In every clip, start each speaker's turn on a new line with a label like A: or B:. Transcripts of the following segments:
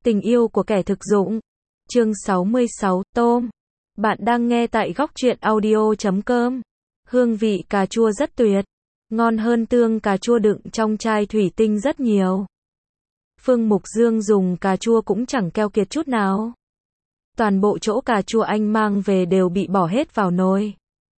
A: Tình yêu của kẻ thực dụng. Chương 66, tôm. Bạn đang nghe tại góc truyện audio.com. Hương vị cà chua rất tuyệt. Ngon hơn tương cà chua đựng trong chai thủy tinh rất nhiều. Phương Mục Dương dùng cà chua cũng chẳng keo kiệt chút nào. Toàn bộ chỗ cà chua anh mang về đều bị bỏ hết vào nồi.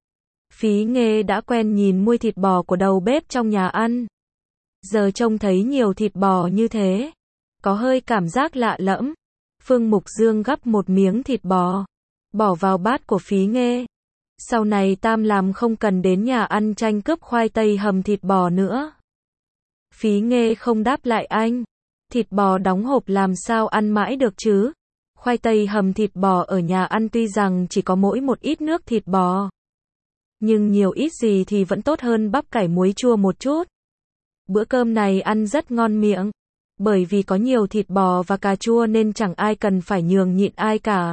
A: Phí Nghê đã quen nhìn mùi thịt bò của đầu bếp trong nhà ăn. Giờ trông thấy nhiều thịt bò như thế, có hơi cảm giác lạ lẫm. Phương Mục Dương gắp một miếng thịt bò, bỏ vào bát của Phí Nghê. Sau này Tam làm không cần đến nhà ăn tranh cướp khoai tây hầm thịt bò nữa. Phí Nghê không đáp lại anh. Thịt bò đóng hộp làm sao ăn mãi được chứ? Khoai tây hầm thịt bò ở nhà ăn tuy rằng chỉ có mỗi một ít nước thịt bò, nhưng nhiều ít gì thì vẫn tốt hơn bắp cải muối chua một chút. Bữa cơm này ăn rất ngon miệng. Bởi vì có nhiều thịt bò và cà chua nên chẳng ai cần phải nhường nhịn ai cả.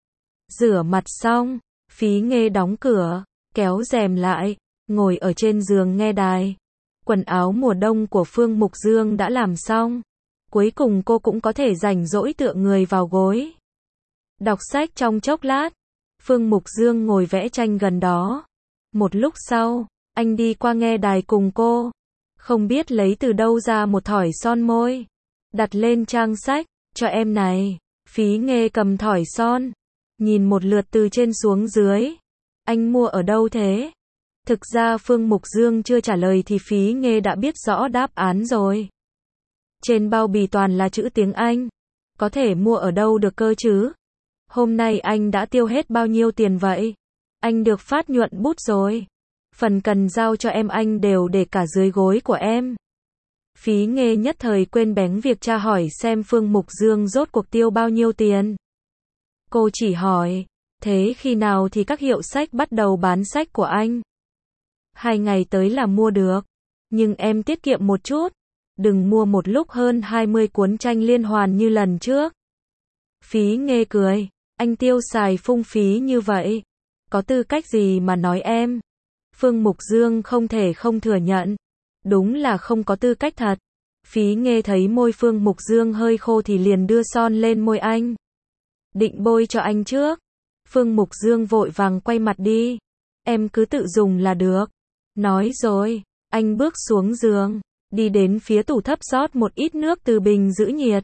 A: Rửa mặt xong, Phí Nghê đóng cửa, kéo rèm lại, ngồi ở trên giường nghe đài. Quần áo mùa đông của Phương Mục Dương đã làm xong. Cuối cùng cô cũng có thể rảnh rỗi tựa người vào gối, đọc sách trong chốc lát. Phương Mục Dương ngồi vẽ tranh gần đó. Một lúc sau, anh đi qua nghe đài cùng cô. Không biết lấy từ đâu ra một thỏi son môi, đặt lên trang sách, cho em này. Phí Nghê cầm thỏi son, nhìn một lượt từ trên xuống dưới. Anh mua ở đâu thế? Thực ra Phương Mục Dương chưa trả lời thì Phí Nghê đã biết rõ đáp án rồi. Trên bao bì toàn là chữ tiếng Anh. Có thể mua ở đâu được cơ chứ? Hôm nay anh đã tiêu hết bao nhiêu tiền vậy? Anh được phát nhuận bút rồi. Phần cần giao cho em anh đều để cả dưới gối của em. Phí Nghê nhất thời quên bén việc tra hỏi xem Phương Mục Dương rốt cuộc tiêu bao nhiêu tiền. Cô chỉ hỏi, thế khi nào thì các hiệu sách bắt đầu bán sách của anh? 2 ngày tới là mua được. Nhưng em tiết kiệm một chút. Đừng mua một lúc hơn 20 cuốn tranh liên hoàn như lần trước. Phí Nghê cười, anh tiêu xài phung phí như vậy. Có tư cách gì mà nói em? Phương Mục Dương không thể không thừa nhận. Đúng là không có tư cách thật. Phí Nghê thấy môi Phương Mục Dương hơi khô thì liền đưa son lên môi anh. Định bôi cho anh trước. Phương Mục Dương vội vàng quay mặt đi. Em cứ tự dùng là được. Nói rồi, anh bước xuống giường, đi đến phía tủ thấp rót một ít nước từ bình giữ nhiệt.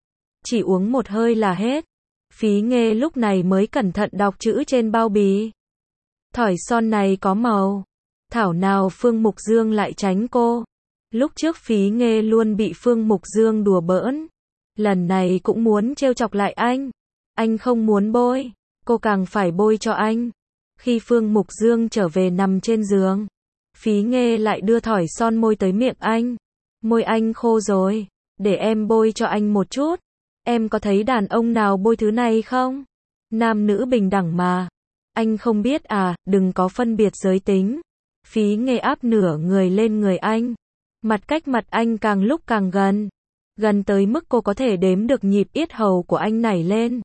A: Chỉ uống một hơi là hết. Phí Nghê lúc này mới cẩn thận đọc chữ trên bao bì. Thỏi son này có màu. Thảo nào Phương Mục Dương lại tránh cô. Lúc trước Phí Nghê luôn bị Phương Mục Dương đùa bỡn. Lần này cũng muốn trêu chọc lại anh. Anh không muốn bôi, cô càng phải bôi cho anh. Khi Phương Mục Dương trở về nằm trên giường, Phí Nghê lại đưa thỏi son môi tới miệng anh. Môi anh khô rồi, để em bôi cho anh một chút. Em có thấy đàn ông nào bôi thứ này không? Nam nữ bình đẳng mà. Anh không biết à, đừng có phân biệt giới tính. Phí Nghê áp nửa người lên người anh. Mặt cách mặt anh càng lúc càng gần. Gần tới mức cô có thể đếm được nhịp yết hầu của anh nảy lên.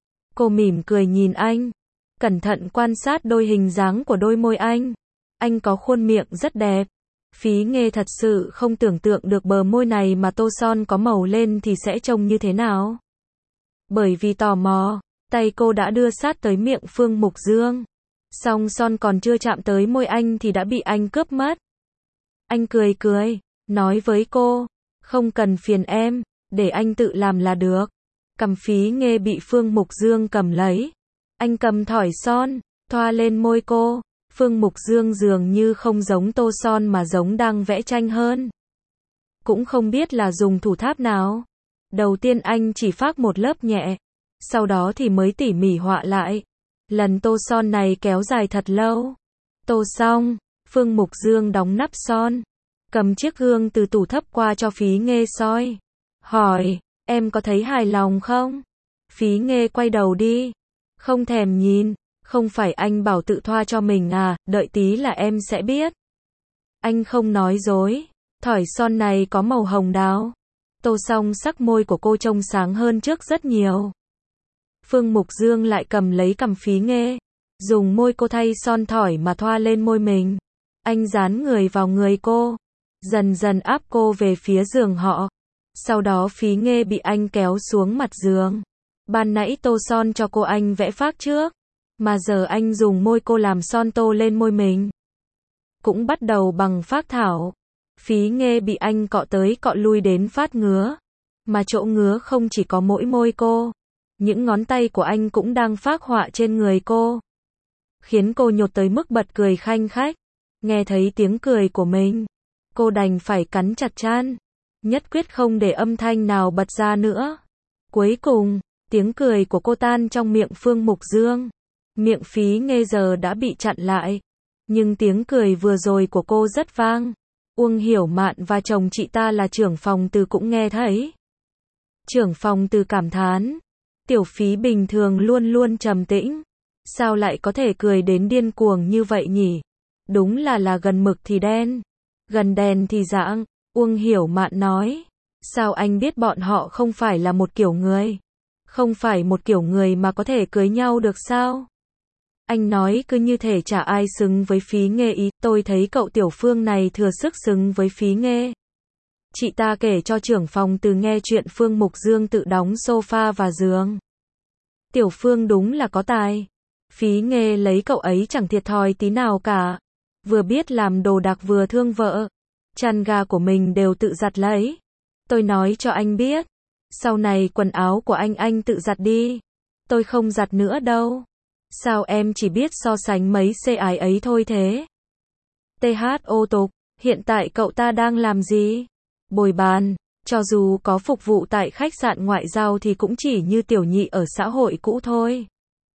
A: Cô mỉm cười nhìn anh. Cẩn thận quan sát đôi hình dáng của đôi môi anh. Anh có khuôn miệng rất đẹp. Phí Nghê thật sự không tưởng tượng được bờ môi này mà tô son có màu lên thì sẽ trông như thế nào. Bởi vì tò mò, tay cô đã đưa sát tới miệng Phương Mục Dương. Song son còn chưa chạm tới môi anh thì đã bị anh cướp mất. Anh cười cười, nói với cô, không cần phiền em, để anh tự làm là được. Cầm Phí Nghê bị Phương Mục Dương cầm lấy. Anh cầm thỏi son, thoa lên môi cô. Phương Mục Dương dường như không giống tô son mà giống đang vẽ tranh hơn. Cũng không biết là dùng thủ tháp nào. Đầu tiên anh chỉ phác một lớp nhẹ, sau đó thì mới tỉ mỉ họa lại. Lần tô son này kéo dài thật lâu. Tô xong, Phương Mục Dương đóng nắp son, cầm chiếc gương từ tủ thấp qua cho Phí Nghê soi. Hỏi, em có thấy hài lòng không? Phí Nghê quay đầu đi, không thèm nhìn. Không phải anh bảo tự thoa cho mình à, đợi tí là em sẽ biết. Anh không nói dối. Thỏi son này có màu hồng đào. Tô xong sắc môi của cô trông sáng hơn trước rất nhiều. Phương Mục Dương lại cầm lấy cằm Phí Nghê, dùng môi cô thay son thỏi mà thoa lên môi mình. Anh dán người vào người cô, dần dần áp cô về phía giường họ. Sau đó Phí Nghê bị anh kéo xuống mặt giường. Ban nãy tô son cho cô anh vẽ phác trước, mà giờ anh dùng môi cô làm son tô lên môi mình. Cũng bắt đầu bằng phác thảo. Phí Nghê bị anh cọ tới cọ lui đến phát ngứa. Mà chỗ ngứa không chỉ có mỗi môi cô. Những ngón tay của anh cũng đang phác họa trên người cô. Khiến cô nhột tới mức bật cười khanh khách. Nghe thấy tiếng cười của mình, cô đành phải cắn chặt trán, nhất quyết không để âm thanh nào bật ra nữa. Cuối cùng, tiếng cười của cô tan trong miệng Phương Mục Dương. Miệng Phí Nghê giờ đã bị chặn lại. Nhưng tiếng cười vừa rồi của cô rất vang. Uông Hiểu Mạn và chồng chị ta là trưởng phòng Từ cũng nghe thấy. Trưởng phòng Từ cảm thán. Tiểu Phí bình thường luôn luôn trầm tĩnh. Sao lại có thể cười đến điên cuồng như vậy nhỉ? Đúng là gần mực thì đen, gần đèn thì rạng. Uông Hiểu Mạn nói. Sao anh biết bọn họ không phải là một kiểu người? Không phải một kiểu người mà có thể cưới nhau được sao? Anh nói cứ như thể chả ai xứng với Phí Nghê ý. Tôi thấy cậu Tiểu Phương này thừa sức xứng với Phí Nghê. Chị ta kể cho trưởng phòng Từ nghe chuyện Phương Mục Dương tự đóng sofa và giường. Tiểu Phương đúng là có tài. Phí Nghê lấy cậu ấy chẳng thiệt thòi tí nào cả. Vừa biết làm đồ đạc vừa thương vợ. Chăn ga của mình đều tự giặt lấy. Tôi nói cho anh biết. Sau này quần áo của anh tự giặt đi. Tôi không giặt nữa đâu. Sao em chỉ biết so sánh mấy xê ái ấy thôi thế? THO tục, hiện tại cậu ta đang làm gì? Bồi bàn, cho dù có phục vụ tại khách sạn ngoại giao thì cũng chỉ như tiểu nhị ở xã hội cũ thôi.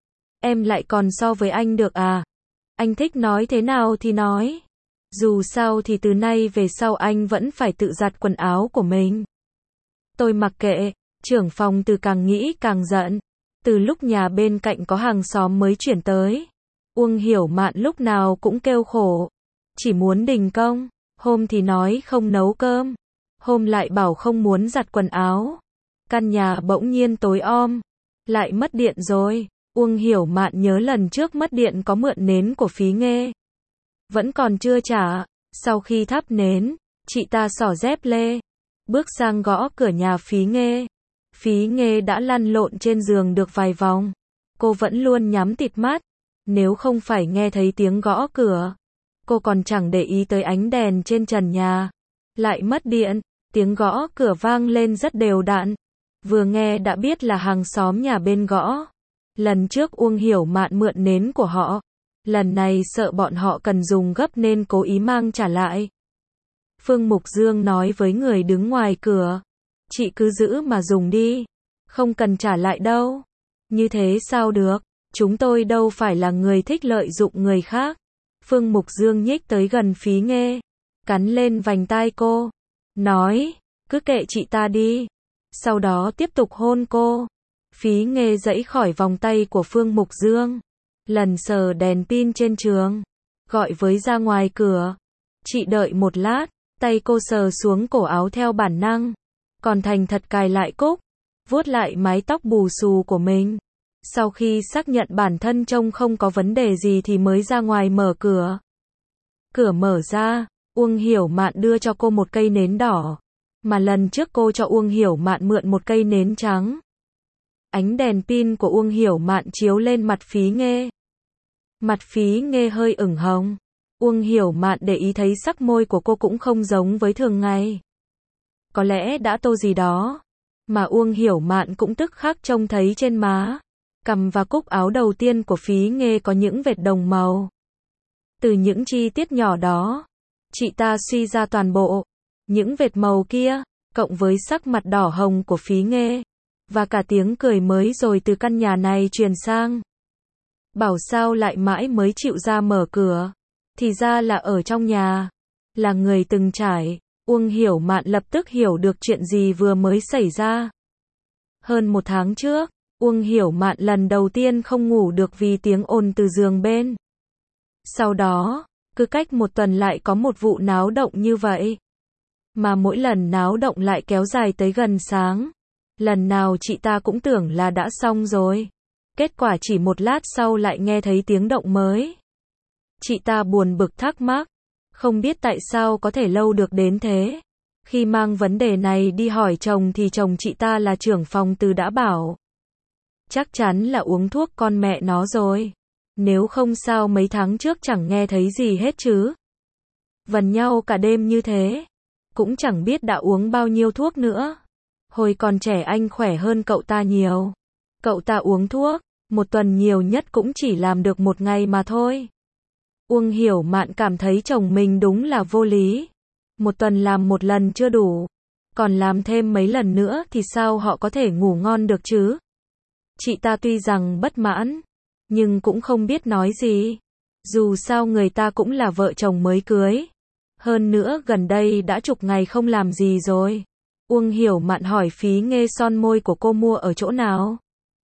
A: Em lại còn so với anh được à? Anh thích nói thế nào thì nói. Dù sao thì từ nay về sau anh vẫn phải tự giặt quần áo của mình. Tôi mặc kệ, trưởng phòng Từ càng nghĩ càng giận. Từ lúc nhà bên cạnh có hàng xóm mới chuyển tới, Uông Hiểu Mạn lúc nào cũng kêu khổ. Chỉ muốn đình công, hôm thì nói không nấu cơm, hôm lại bảo không muốn giặt quần áo. Căn nhà bỗng nhiên tối om, lại mất điện rồi. Uông Hiểu Mạn nhớ lần trước mất điện có mượn nến của Phí Nghê. Vẫn còn chưa trả, sau khi thắp nến, chị ta xỏ dép lê, bước sang gõ cửa nhà Phí Nghê. Phí Nghê đã lăn lộn trên giường được vài vòng. Cô vẫn luôn nhắm tịt mắt. Nếu không phải nghe thấy tiếng gõ cửa, cô còn chẳng để ý tới ánh đèn trên trần nhà. Lại mất điện, tiếng gõ cửa vang lên rất đều đặn. Vừa nghe đã biết là hàng xóm nhà bên gõ. Lần trước Uông Hiểu Mạn mượn nến của họ. Lần này sợ bọn họ cần dùng gấp nên cố ý mang trả lại. Phương Mục Dương nói với người đứng ngoài cửa. Chị cứ giữ mà dùng đi. Không cần trả lại đâu. Như thế sao được? Chúng tôi đâu phải là người thích lợi dụng người khác. Phương Mục Dương nhích tới gần Phí Nghê. Cắn lên vành tai cô. Nói, cứ kệ chị ta đi. Sau đó tiếp tục hôn cô. Phí Nghê giãy khỏi vòng tay của Phương Mục Dương. Lần sờ đèn pin trên trường. Gọi với ra ngoài cửa. Chị đợi một lát. Tay cô sờ xuống cổ áo theo bản năng. Còn thành thật cài lại cúc. Vuốt lại mái tóc bù xù của mình. Sau khi xác nhận bản thân trông không có vấn đề gì thì mới ra ngoài mở cửa. Cửa mở ra, Uông Hiểu Mạn đưa cho cô một cây nến đỏ. Mà lần trước cô cho Uông Hiểu Mạn mượn một cây nến trắng. Ánh đèn pin của Uông Hiểu Mạn chiếu lên mặt Phí Nghê. Mặt Phí Nghê hơi ửng hồng. Uông Hiểu Mạn để ý thấy sắc môi của cô cũng không giống với thường ngày. Có lẽ đã tô gì đó. Mà Uông Hiểu Mạn cũng tức khắc trông thấy trên má, cằm và cúc áo đầu tiên của Phí Nghê có những vệt đồng màu. Từ những chi tiết nhỏ đó, chị ta suy ra toàn bộ. Những vệt màu kia, cộng với sắc mặt đỏ hồng của Phí Nghê. Và cả tiếng cười mới rồi từ căn nhà này truyền sang. Bảo sao lại mãi mới chịu ra mở cửa. Thì ra là ở trong nhà. Là người từng trải. Uông Hiểu Mạn lập tức hiểu được chuyện gì vừa mới xảy ra. Hơn một tháng trước, Uông Hiểu Mạn lần đầu tiên không ngủ được vì tiếng ồn từ giường bên. Sau đó, cứ cách một tuần lại có một vụ náo động như vậy. Mà mỗi lần náo động lại kéo dài tới gần sáng. Lần nào chị ta cũng tưởng là đã xong rồi. Kết quả chỉ một lát sau lại nghe thấy tiếng động mới. Chị ta buồn bực thắc mắc. Không biết tại sao có thể lâu được đến thế. Khi mang vấn đề này đi hỏi chồng thì chồng chị ta là trưởng phòng từ đã bảo. Chắc chắn là uống thuốc con mẹ nó rồi. Nếu không sao mấy tháng trước chẳng nghe thấy gì hết chứ. Vần nhau cả đêm như thế. Cũng chẳng biết đã uống bao nhiêu thuốc nữa. Hồi còn trẻ anh khỏe hơn cậu ta nhiều. Cậu ta uống thuốc, một tuần nhiều nhất cũng chỉ làm được một ngày mà thôi. Uông Hiểu Mạn cảm thấy chồng mình đúng là vô lý. Một tuần làm một lần chưa đủ. Còn làm thêm mấy lần nữa thì sao họ có thể ngủ ngon được chứ? Chị ta tuy rằng bất mãn, nhưng cũng không biết nói gì. Dù sao người ta cũng là vợ chồng mới cưới. Hơn nữa gần đây đã chục ngày không làm gì rồi. Uông Hiểu Mạn hỏi phí nghe son môi của cô mua ở chỗ nào.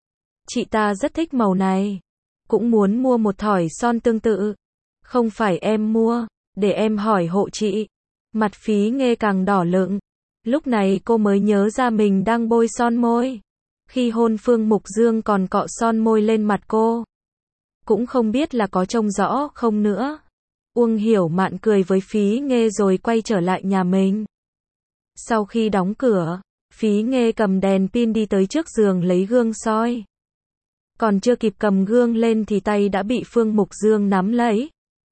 A: Chị ta rất thích màu này. Cũng muốn mua một thỏi son tương tự. Không phải em mua, để em hỏi hộ chị. Mặt phí nghe càng đỏ lựng. Lúc này cô mới nhớ ra mình đang bôi son môi. Khi hôn Phương Mục Dương còn cọ son môi lên mặt cô. Cũng không biết là có trông rõ không nữa. Uông Hiểu Mạn cười với phí nghe rồi quay trở lại nhà mình. Sau khi đóng cửa, phí nghe cầm đèn pin đi tới trước giường lấy gương soi. Còn chưa kịp cầm gương lên thì tay đã bị Phương Mục Dương nắm lấy.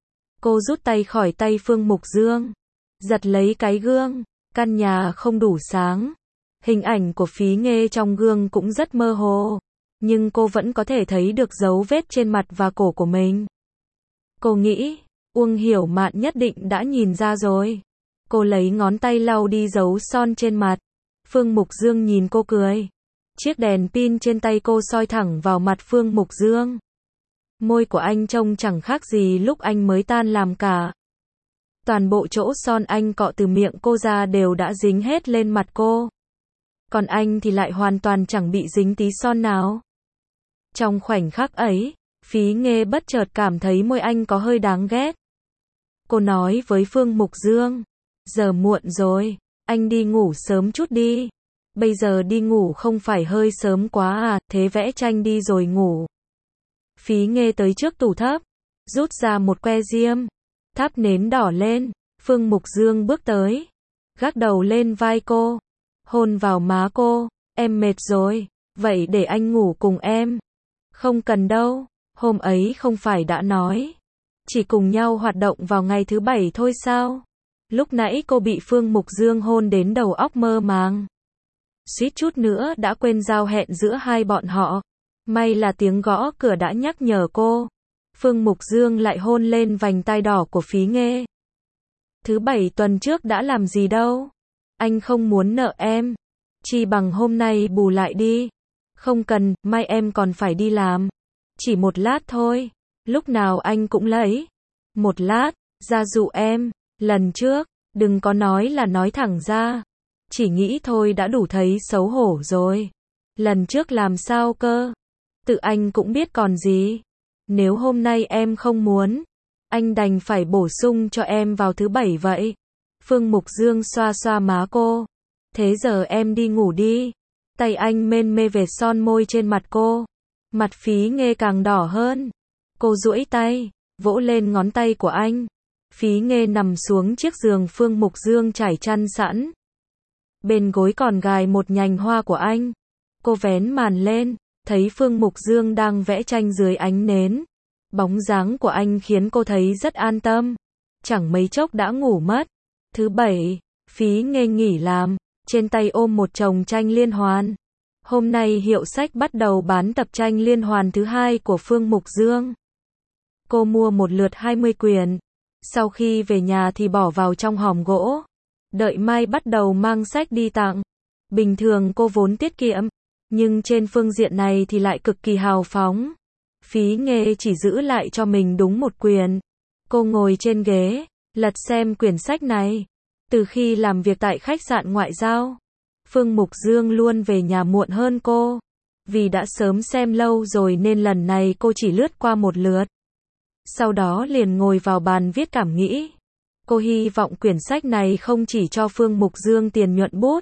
A: Cô rút tay khỏi tay Phương Mục Dương, giật lấy cái gương. Căn nhà không đủ sáng. Hình ảnh của phí nghe trong gương cũng rất mơ hồ. Nhưng cô vẫn có thể thấy được dấu vết trên mặt và cổ của mình. Cô nghĩ, Uông Hiểu Mạn nhất định đã nhìn ra rồi. Cô lấy ngón tay lau đi dấu son trên mặt. Phương Mục Dương nhìn cô cười. Chiếc đèn pin trên tay cô soi thẳng vào mặt Phương Mục Dương. Môi của anh trông chẳng khác gì lúc anh mới tan làm cả. Toàn bộ chỗ son anh cọ từ miệng cô ra đều đã dính hết lên mặt cô. Còn anh thì lại hoàn toàn chẳng bị dính tí son nào. Trong khoảnh khắc ấy, phí nghe bất chợt cảm thấy môi anh có hơi đáng ghét. Cô nói với Phương Mục Dương, giờ muộn rồi, anh đi ngủ sớm chút đi. Bây giờ đi ngủ không phải hơi sớm quá à, thế vẽ tranh đi rồi ngủ. Phí nghe tới trước tủ thấp, rút ra một que diêm, thắp nến đỏ lên. Phương Mục Dương bước tới, gác đầu lên vai cô, hôn vào má cô. Em mệt rồi, vậy để anh ngủ cùng em. Không cần đâu, hôm ấy không phải đã nói, chỉ cùng nhau hoạt động vào ngày thứ bảy thôi sao? Lúc nãy cô bị Phương Mục Dương hôn đến đầu óc mơ màng. Suýt chút nữa đã quên giao hẹn giữa hai bọn họ. May là tiếng gõ cửa đã nhắc nhở cô. Phương Mục Dương lại hôn lên vành tai đỏ của phí nghe. Thứ bảy tuần trước đã làm gì đâu. Anh không muốn nợ em. Chi bằng hôm nay bù lại đi. Không cần, mai em còn phải đi làm. Chỉ một lát thôi. Lúc nào anh cũng lấy. Một lát, ra dụ em. Lần trước, đừng có nói là nói thẳng ra. Chỉ nghĩ thôi đã đủ thấy xấu hổ rồi. Lần trước làm sao cơ? Tự anh cũng biết còn gì. Nếu hôm nay em không muốn, anh đành phải bổ sung cho em vào thứ bảy vậy. Phương Mục Dương xoa xoa má cô. Thế giờ em đi ngủ đi. Tay anh mên mê về son môi trên mặt cô. Mặt phí nghe càng đỏ hơn. Cô duỗi tay, vỗ lên ngón tay của anh. Phí nghe nằm xuống chiếc giường Phương Mục Dương trải chăn sẵn. Bên gối còn gài một nhành hoa của anh. Cô vén màn lên, thấy Phương Mục Dương đang vẽ tranh dưới ánh nến. Bóng dáng của anh khiến cô thấy rất an tâm. Chẳng mấy chốc đã ngủ mất. Thứ bảy, phí nghe nghỉ làm, trên tay ôm một chồng tranh liên hoàn. Hôm nay hiệu sách bắt đầu bán tập tranh liên hoàn thứ hai của Phương Mục Dương. Cô mua một lượt 20 quyển. Sau khi về nhà thì bỏ vào trong hòm gỗ. Đợi mai bắt đầu mang sách đi tặng. Bình thường cô vốn tiết kiệm, nhưng trên phương diện này thì lại cực kỳ hào phóng. Phí nghe chỉ giữ lại cho mình đúng một quyển. Cô ngồi trên ghế, lật xem quyển sách này. Từ khi làm việc tại khách sạn ngoại giao, Phương Mục Dương luôn về nhà muộn hơn cô. Vì đã sớm xem lâu rồi nên lần này cô chỉ lướt qua một lượt. Sau đó liền ngồi vào bàn viết cảm nghĩ. Cô hy vọng quyển sách này không chỉ cho Phương Mục Dương tiền nhuận bút,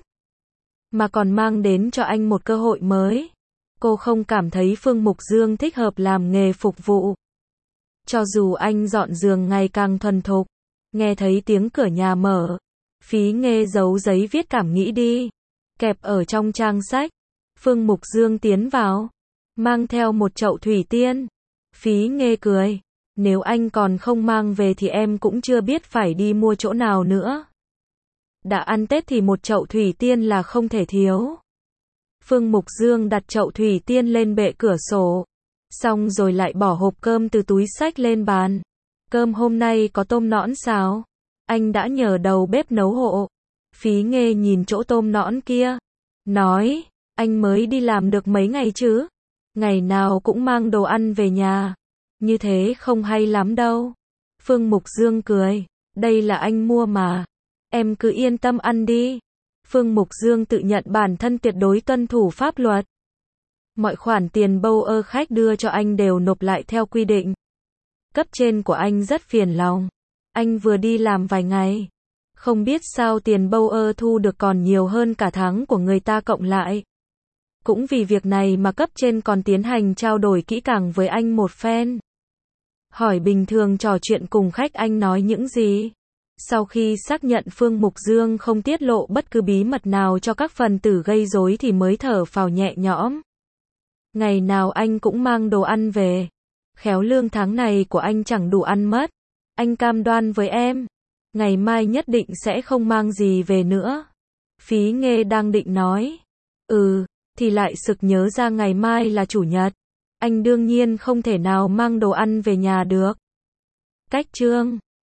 A: mà còn mang đến cho anh một cơ hội mới. Cô không cảm thấy Phương Mục Dương thích hợp làm nghề phục vụ. Cho dù anh dọn giường ngày càng thuần thục, nghe thấy tiếng cửa nhà mở, Phí Nghê giấu giấy viết cảm nghĩ đi. Kẹp ở trong trang sách. Phương Mục Dương tiến vào. Mang theo một chậu thủy tiên. Phí Nghê cười. Nếu anh còn không mang về thì em cũng chưa biết phải đi mua chỗ nào nữa. Đã ăn Tết thì một chậu thủy tiên là không thể thiếu. Phương Mục Dương đặt chậu thủy tiên lên bệ cửa sổ. Xong rồi lại bỏ hộp cơm từ túi xách lên bàn. Cơm hôm nay có tôm nõn xào. Anh đã nhờ đầu bếp nấu hộ. Phí Nghê nhìn chỗ tôm nõn kia. Nói, anh mới đi làm được mấy ngày chứ. Ngày nào cũng mang đồ ăn về nhà. Như thế không hay lắm đâu. Phương Mục Dương cười. Đây là anh mua mà. Em cứ yên tâm ăn đi. Phương Mục Dương tự nhận bản thân tuyệt đối tuân thủ pháp luật. Mọi khoản tiền bâu khách đưa cho anh đều nộp lại theo quy định. Cấp trên của anh rất phiền lòng. Anh vừa đi làm vài ngày. Không biết sao tiền bâu thu được còn nhiều hơn cả tháng của người ta cộng lại. Cũng vì việc này mà cấp trên còn tiến hành trao đổi kỹ càng với anh một phen. Hỏi bình thường trò chuyện cùng khách anh nói những gì. Sau khi xác nhận Phương Mục Dương không tiết lộ bất cứ bí mật nào cho các phần tử gây rối thì mới thở phào nhẹ nhõm. Ngày nào anh cũng mang đồ ăn về. Khéo lương tháng này của anh chẳng đủ ăn mất. Anh cam đoan với em. Ngày mai nhất định sẽ không mang gì về nữa. Phí Nghê đang định nói. Thì lại sực nhớ ra ngày mai là chủ nhật. Anh đương nhiên không thể nào mang đồ ăn về nhà được. Cách chương